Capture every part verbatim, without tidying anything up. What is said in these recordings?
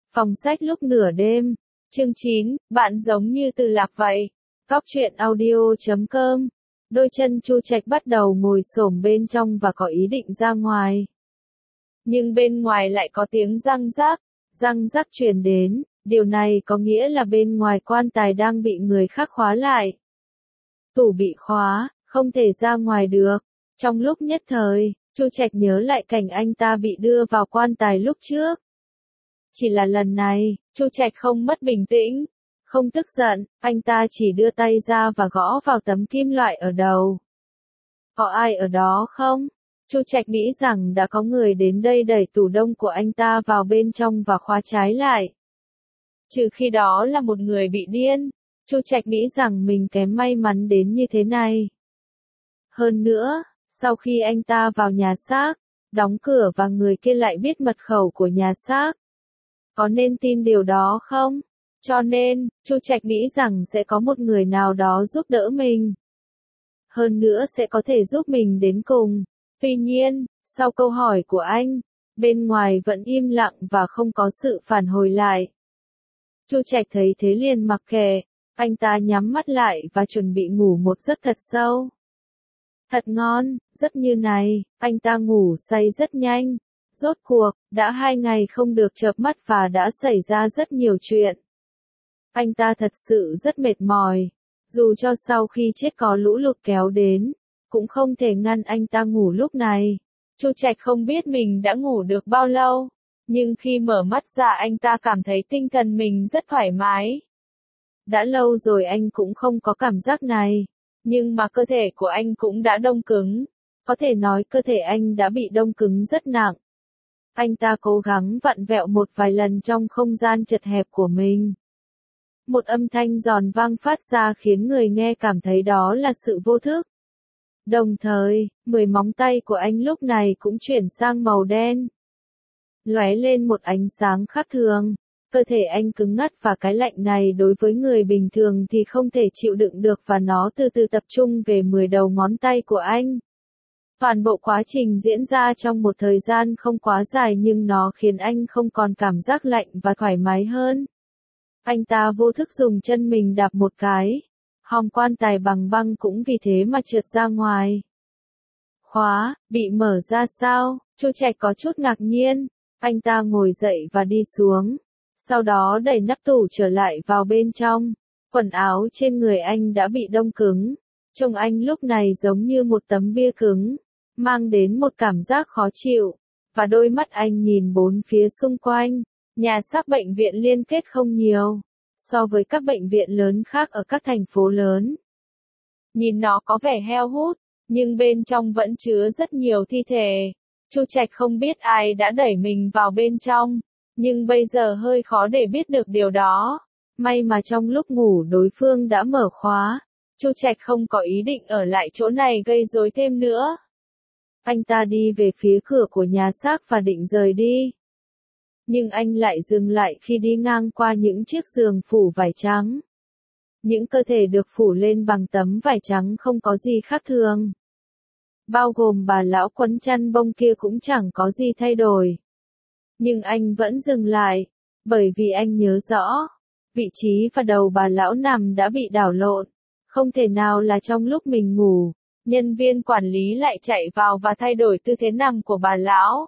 Phòng sách lúc nửa đêm. Chương chín, bạn giống như Từ Lạc vậy. Góc truyện audio chấm com. Đôi chân Chu Trạch bắt đầu ngồi xổm bên trong và có ý định ra ngoài. Nhưng bên ngoài lại có tiếng răng rắc, răng rắc truyền đến, điều này có nghĩa là bên ngoài quan tài đang bị người khác khóa lại. Tủ bị khóa, không thể ra ngoài được. Trong lúc nhất thời, Chu Trạch nhớ lại cảnh anh ta bị đưa vào quan tài lúc trước. Chỉ là lần này, Chu Trạch không mất bình tĩnh, không tức giận, anh ta chỉ đưa tay ra và gõ vào tấm kim loại ở đầu. Có ai ở đó không? Chu Trạch nghĩ rằng đã có người đến đây đẩy tủ đông của anh ta vào bên trong và khóa trái lại. Trừ khi đó là một người bị điên, Chu Trạch nghĩ rằng mình kém may mắn đến như thế này. Hơn nữa, sau khi anh ta vào nhà xác, đóng cửa và người kia lại biết mật khẩu của nhà xác. Có nên tin điều đó không? Cho nên, Chu Trạch nghĩ rằng sẽ có một người nào đó giúp đỡ mình. Hơn nữa sẽ có thể giúp mình đến cùng. Tuy nhiên, sau câu hỏi của anh, bên ngoài vẫn im lặng và không có sự phản hồi lại. Chu Trạch thấy thế liền mặc kệ, anh ta nhắm mắt lại và chuẩn bị ngủ một giấc thật sâu. Thật ngon, giấc như này, anh ta ngủ say rất nhanh. Rốt cuộc, đã hai ngày không được chợp mắt và đã xảy ra rất nhiều chuyện. Anh ta thật sự rất mệt mỏi. Dù cho sau khi chết có lũ lụt kéo đến, cũng không thể ngăn anh ta ngủ lúc này. Chu Trạch không biết mình đã ngủ được bao lâu, nhưng khi mở mắt ra anh ta cảm thấy tinh thần mình rất thoải mái. Đã lâu rồi anh cũng không có cảm giác này, nhưng mà cơ thể của anh cũng đã đông cứng. Có thể nói cơ thể anh đã bị đông cứng rất nặng. Anh ta cố gắng vặn vẹo một vài lần trong không gian chật hẹp của mình. Một âm thanh giòn vang phát ra khiến người nghe cảm thấy đó là sự vô thức. Đồng thời, mười móng tay của anh lúc này cũng chuyển sang màu đen. Lóe lên một ánh sáng khác thường. Cơ thể anh cứng ngắt và cái lạnh này đối với người bình thường thì không thể chịu đựng được và nó từ từ tập trung về mười đầu ngón tay của anh. Toàn bộ quá trình diễn ra trong một thời gian không quá dài nhưng nó khiến anh không còn cảm giác lạnh và thoải mái hơn. Anh ta vô thức dùng chân mình đạp một cái. Hòm quan tài bằng băng cũng vì thế mà trượt ra ngoài. Khóa, bị mở ra sao? Chu Trạch có chút ngạc nhiên. Anh ta ngồi dậy và đi xuống. Sau đó đẩy nắp tủ trở lại vào bên trong. Quần áo trên người anh đã bị đông cứng. Trông anh lúc này giống như một tấm bia cứng, mang đến một cảm giác khó chịu. Và đôi mắt anh nhìn bốn phía xung quanh. Nhà xác bệnh viện liên kết không nhiều so với các bệnh viện lớn khác ở các thành phố lớn. Nhìn nó có vẻ heo hút, nhưng bên trong vẫn chứa rất nhiều thi thể. Chu Trạch không biết ai đã đẩy mình vào bên trong, nhưng bây giờ hơi khó để biết được điều đó. May mà trong lúc ngủ đối phương đã mở khóa. Chu Trạch không có ý định ở lại chỗ này gây rối thêm nữa. Anh ta đi về phía cửa của nhà xác và định rời đi. Nhưng anh lại dừng lại khi đi ngang qua những chiếc giường phủ vải trắng. Những cơ thể được phủ lên bằng tấm vải trắng không có gì khác thường. Bao gồm bà lão quấn chăn bông kia cũng chẳng có gì thay đổi. Nhưng anh vẫn dừng lại, bởi vì anh nhớ rõ, vị trí và đầu bà lão nằm đã bị đảo lộn. Không thể nào là trong lúc mình ngủ, nhân viên quản lý lại chạy vào và thay đổi tư thế nằm của bà lão.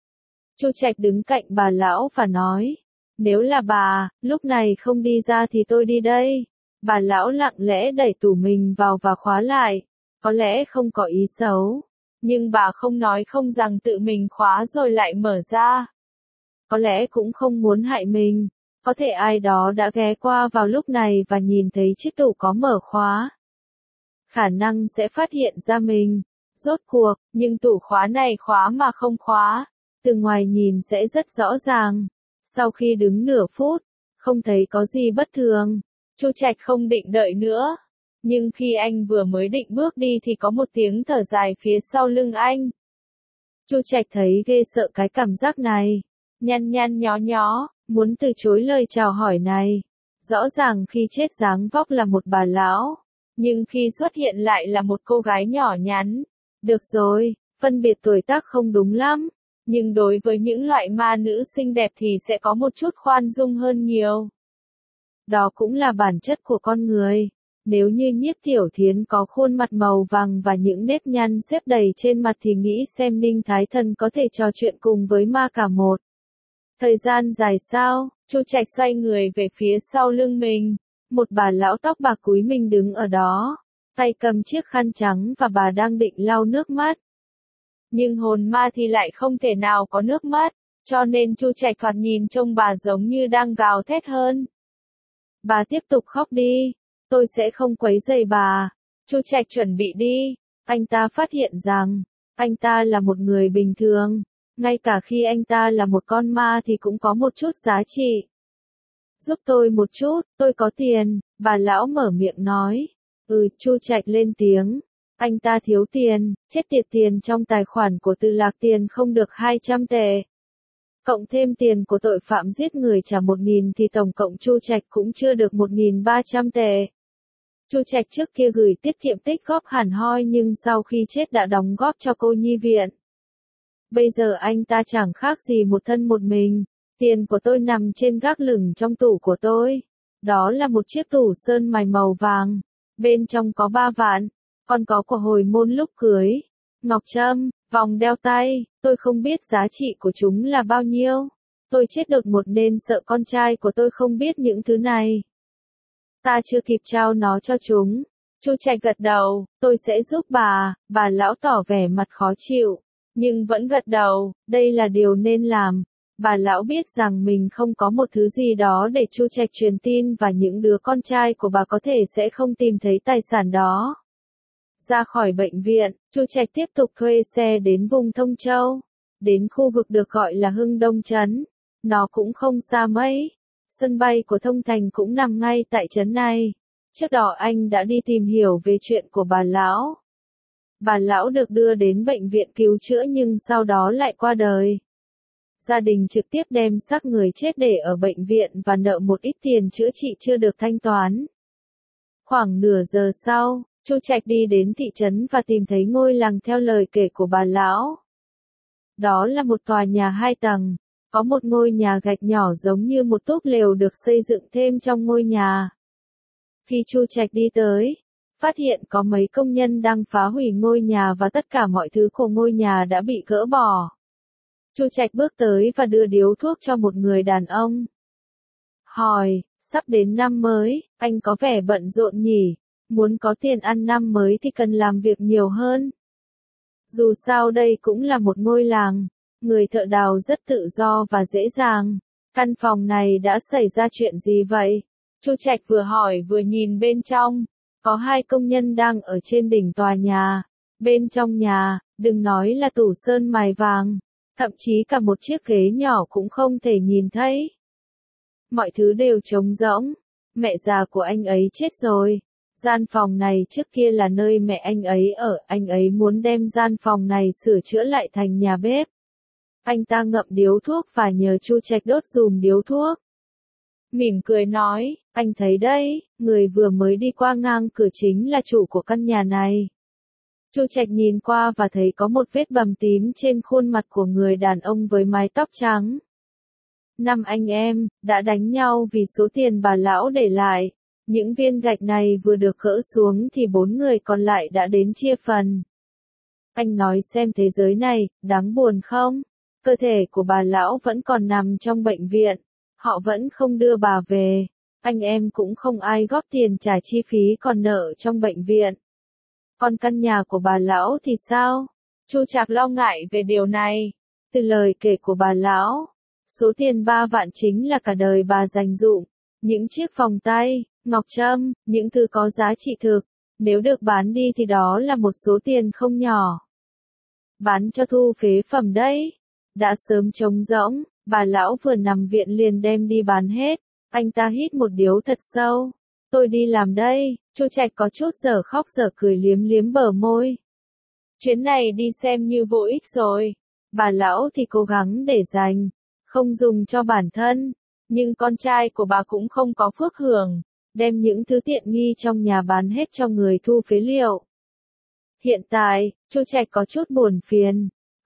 Chu Trạch đứng cạnh bà lão và nói, nếu là bà, lúc này không đi ra thì tôi đi đây. Bà lão lặng lẽ đẩy tủ mình vào và khóa lại, có lẽ không có ý xấu, nhưng bà không nói không rằng tự mình khóa rồi lại mở ra. Có lẽ cũng không muốn hại mình, có thể ai đó đã ghé qua vào lúc này và nhìn thấy chiếc tủ có mở khóa. Khả năng sẽ phát hiện ra mình, rốt cuộc, nhưng tủ khóa này khóa mà không khóa. Từ ngoài nhìn sẽ rất rõ ràng. Sau khi đứng nửa phút, không thấy có gì bất thường, Chu Trạch không định đợi nữa. Nhưng khi anh vừa mới định bước đi thì có một tiếng thở dài phía sau lưng anh. Chu Trạch thấy ghê sợ cái cảm giác này. Nhăn nhăn nhó nhó, muốn từ chối lời chào hỏi này. Rõ ràng khi chết dáng vóc là một bà lão, nhưng khi xuất hiện lại là một cô gái nhỏ nhắn. Được rồi, phân biệt tuổi tác không đúng lắm. Nhưng đối với những loại ma nữ xinh đẹp thì sẽ có một chút khoan dung hơn nhiều. Đó cũng là bản chất của con người. Nếu như Nhiếp Tiểu Thiến có khuôn mặt màu vàng và những nếp nhăn xếp đầy trên mặt thì nghĩ xem Ninh Thái Thần có thể trò chuyện cùng với ma cả một thời gian dài sao? Chu Trạch xoay người về phía sau lưng mình. Một bà lão tóc bạc cúi mình đứng ở đó, tay cầm chiếc khăn trắng và bà đang định lau nước mắt. Nhưng hồn ma thì lại không thể nào có nước mắt, cho nên Chu Trạch thoạt nhìn trông bà giống như đang gào thét hơn. Bà tiếp tục khóc đi, tôi sẽ không quấy rầy bà. Chu Trạch chuẩn bị đi, anh ta phát hiện rằng, anh ta là một người bình thường, ngay cả khi anh ta là một con ma thì cũng có một chút giá trị. Giúp tôi một chút, tôi có tiền, bà lão mở miệng nói. Ừ, Chu Trạch lên tiếng. Anh ta thiếu tiền, chết tiệt, tiền trong tài khoản của Từ Lạc tiền không được hai trăm tệ. Cộng thêm tiền của tội phạm giết người trả một nghìn thì tổng cộng Chu Trạch cũng chưa được một nghìn ba trăm tệ. Chu Trạch trước kia gửi tiết kiệm tích góp hẳn hoi nhưng sau khi chết đã đóng góp cho cô nhi viện. Bây giờ anh ta chẳng khác gì một thân một mình. Tiền của tôi nằm trên gác lửng trong tủ của tôi. Đó là một chiếc tủ sơn mài màu vàng. Bên trong có ba vạn. Còn có của hồi môn lúc cưới. Ngọc trâm, vòng đeo tay. Tôi không biết giá trị của chúng là bao nhiêu. Tôi chết đột ngột nên sợ con trai của tôi không biết những thứ này. Ta chưa kịp trao nó cho chúng. Chu Trạch gật đầu. Tôi sẽ giúp bà. Bà lão tỏ vẻ mặt khó chịu. Nhưng vẫn gật đầu. Đây là điều nên làm. Bà lão biết rằng mình không có một thứ gì đó để Chu Trạch truyền tin và những đứa con trai của bà có thể sẽ không tìm thấy tài sản đó. Ra khỏi bệnh viện, Chu Trạch tiếp tục thuê xe đến vùng Thông Châu. Đến khu vực được gọi là Hưng Đông Trấn. Nó cũng không xa mấy. Sân bay của Thông Thành cũng nằm ngay tại trấn này. Trước đó anh đã đi tìm hiểu về chuyện của bà lão. Bà lão được đưa đến bệnh viện cứu chữa nhưng sau đó lại qua đời. Gia đình trực tiếp đem xác người chết để ở bệnh viện và nợ một ít tiền chữa trị chưa được thanh toán. Khoảng nửa giờ sau, Chu Trạch đi đến thị trấn và tìm thấy ngôi làng theo lời kể của bà lão. Đó là một tòa nhà hai tầng, có một ngôi nhà gạch nhỏ giống như một túp lều được xây dựng thêm trong ngôi nhà. Khi Chu Trạch đi tới, phát hiện có mấy công nhân đang phá hủy ngôi nhà và tất cả mọi thứ của ngôi nhà đã bị gỡ bỏ. Chu Trạch bước tới và đưa điếu thuốc cho một người đàn ông. Hỏi, sắp đến năm mới, anh có vẻ bận rộn nhỉ? Muốn có tiền ăn năm mới thì cần làm việc nhiều hơn. Dù sao đây cũng là một ngôi làng, người thợ đào rất tự do và dễ dàng. Căn phòng này đã xảy ra chuyện gì vậy? Chu Trạch vừa hỏi vừa nhìn bên trong. Có hai công nhân đang ở trên đỉnh tòa nhà. Bên trong nhà, đừng nói là tủ sơn mài vàng. Thậm chí cả một chiếc ghế nhỏ cũng không thể nhìn thấy. Mọi thứ đều trống rỗng. Mẹ già của anh ấy chết rồi. Gian phòng này trước kia là nơi mẹ anh ấy ở. Anh ấy muốn đem gian phòng này sửa chữa lại thành nhà bếp. Anh ta ngậm điếu thuốc và nhờ Chu Trạch đốt dùm điếu thuốc. Mỉm cười nói, anh thấy đấy, người vừa mới đi qua ngang cửa chính là chủ của căn nhà này. Chu Trạch nhìn qua và thấy có một vết bầm tím trên khuôn mặt của người đàn ông với mái tóc trắng. Năm anh em, đã đánh nhau vì số tiền bà lão để lại. Những viên gạch này vừa được gỡ xuống thì bốn người còn lại đã đến chia phần. Anh nói xem thế giới này, đáng buồn không? Cơ thể của bà lão vẫn còn nằm trong bệnh viện. Họ vẫn không đưa bà về. Anh em cũng không ai góp tiền trả chi phí còn nợ trong bệnh viện. Còn căn nhà của bà lão thì sao? Chu Trạch lo ngại về điều này. Từ lời kể của bà lão, số tiền ba vạn chính là cả đời bà dành dụm. Những chiếc vòng tay, ngọc trâm, những thứ có giá trị thực. Nếu được bán đi thì đó là một số tiền không nhỏ. Bán cho thu phế phẩm đấy. Đã sớm trống rỗng, bà lão vừa nằm viện liền đem đi bán hết. Anh ta hít một điếu thật sâu. Tôi đi làm đây. Chu Trạch có chút dở khóc dở cười liếm liếm bờ môi. Chuyến này đi xem như vô ích rồi. Bà lão thì cố gắng để dành, không dùng cho bản thân. Nhưng con trai của bà cũng không có phước hưởng, đem những thứ tiện nghi trong nhà bán hết cho người thu phế liệu. Hiện tại, Chu Trạch có chút buồn phiền.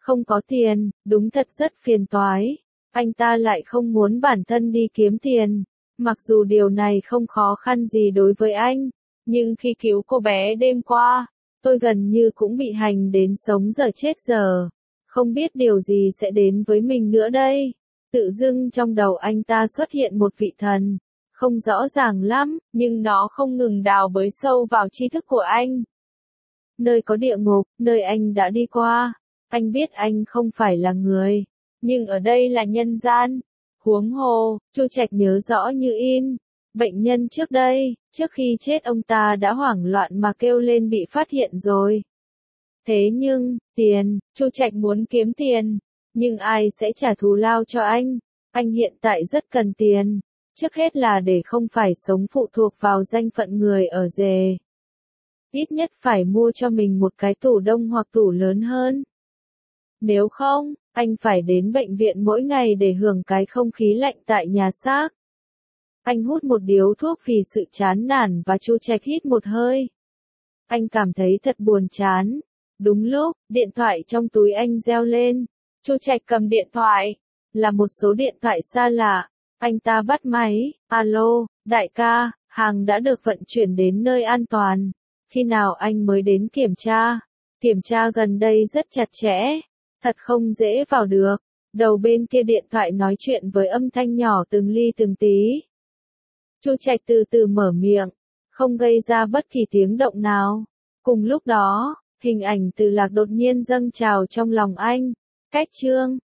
Không có tiền, đúng thật rất phiền toái. Anh ta lại không muốn bản thân đi kiếm tiền. Mặc dù điều này không khó khăn gì đối với anh, nhưng khi cứu cô bé đêm qua, tôi gần như cũng bị hành đến sống dở chết dở. Không biết điều gì sẽ đến với mình nữa đây. Tự dưng trong đầu anh ta xuất hiện một vị thần. Không rõ ràng lắm, nhưng nó không ngừng đào bới sâu vào tri thức của anh. Nơi có địa ngục, nơi anh đã đi qua. Anh biết anh không phải là người, nhưng ở đây là nhân gian. Huống hồ, Chu Trạch nhớ rõ như in. Bệnh nhân trước đây, trước khi chết ông ta đã hoảng loạn mà kêu lên bị phát hiện rồi. Thế nhưng, tiền, Chu Trạch muốn kiếm tiền. Nhưng ai sẽ trả thù lao cho anh? Anh hiện tại rất cần tiền. Trước hết là để không phải sống phụ thuộc vào danh phận người ở rể. Ít nhất phải mua cho mình một cái tủ đông hoặc tủ lớn hơn. Nếu không, anh phải đến bệnh viện mỗi ngày để hưởng cái không khí lạnh tại nhà xác. Anh hút một điếu thuốc vì sự chán nản và Chu Trạch hít một hơi. Anh cảm thấy thật buồn chán. Đúng lúc, điện thoại trong túi anh reo lên. Chu Trạch cầm điện thoại. Là một số điện thoại xa lạ. Anh ta bắt máy. Alo, đại ca, hàng đã được vận chuyển đến nơi an toàn. Khi nào anh mới đến kiểm tra? Kiểm tra gần đây rất chặt chẽ. Thật không dễ vào được. Đầu bên kia điện thoại nói chuyện với âm thanh nhỏ từng ly từng tí. Chu Trạch từ từ mở miệng, không gây ra bất kỳ tiếng động nào. Cùng lúc đó, hình ảnh Từ Lạc đột nhiên dâng trào trong lòng anh. Cách chương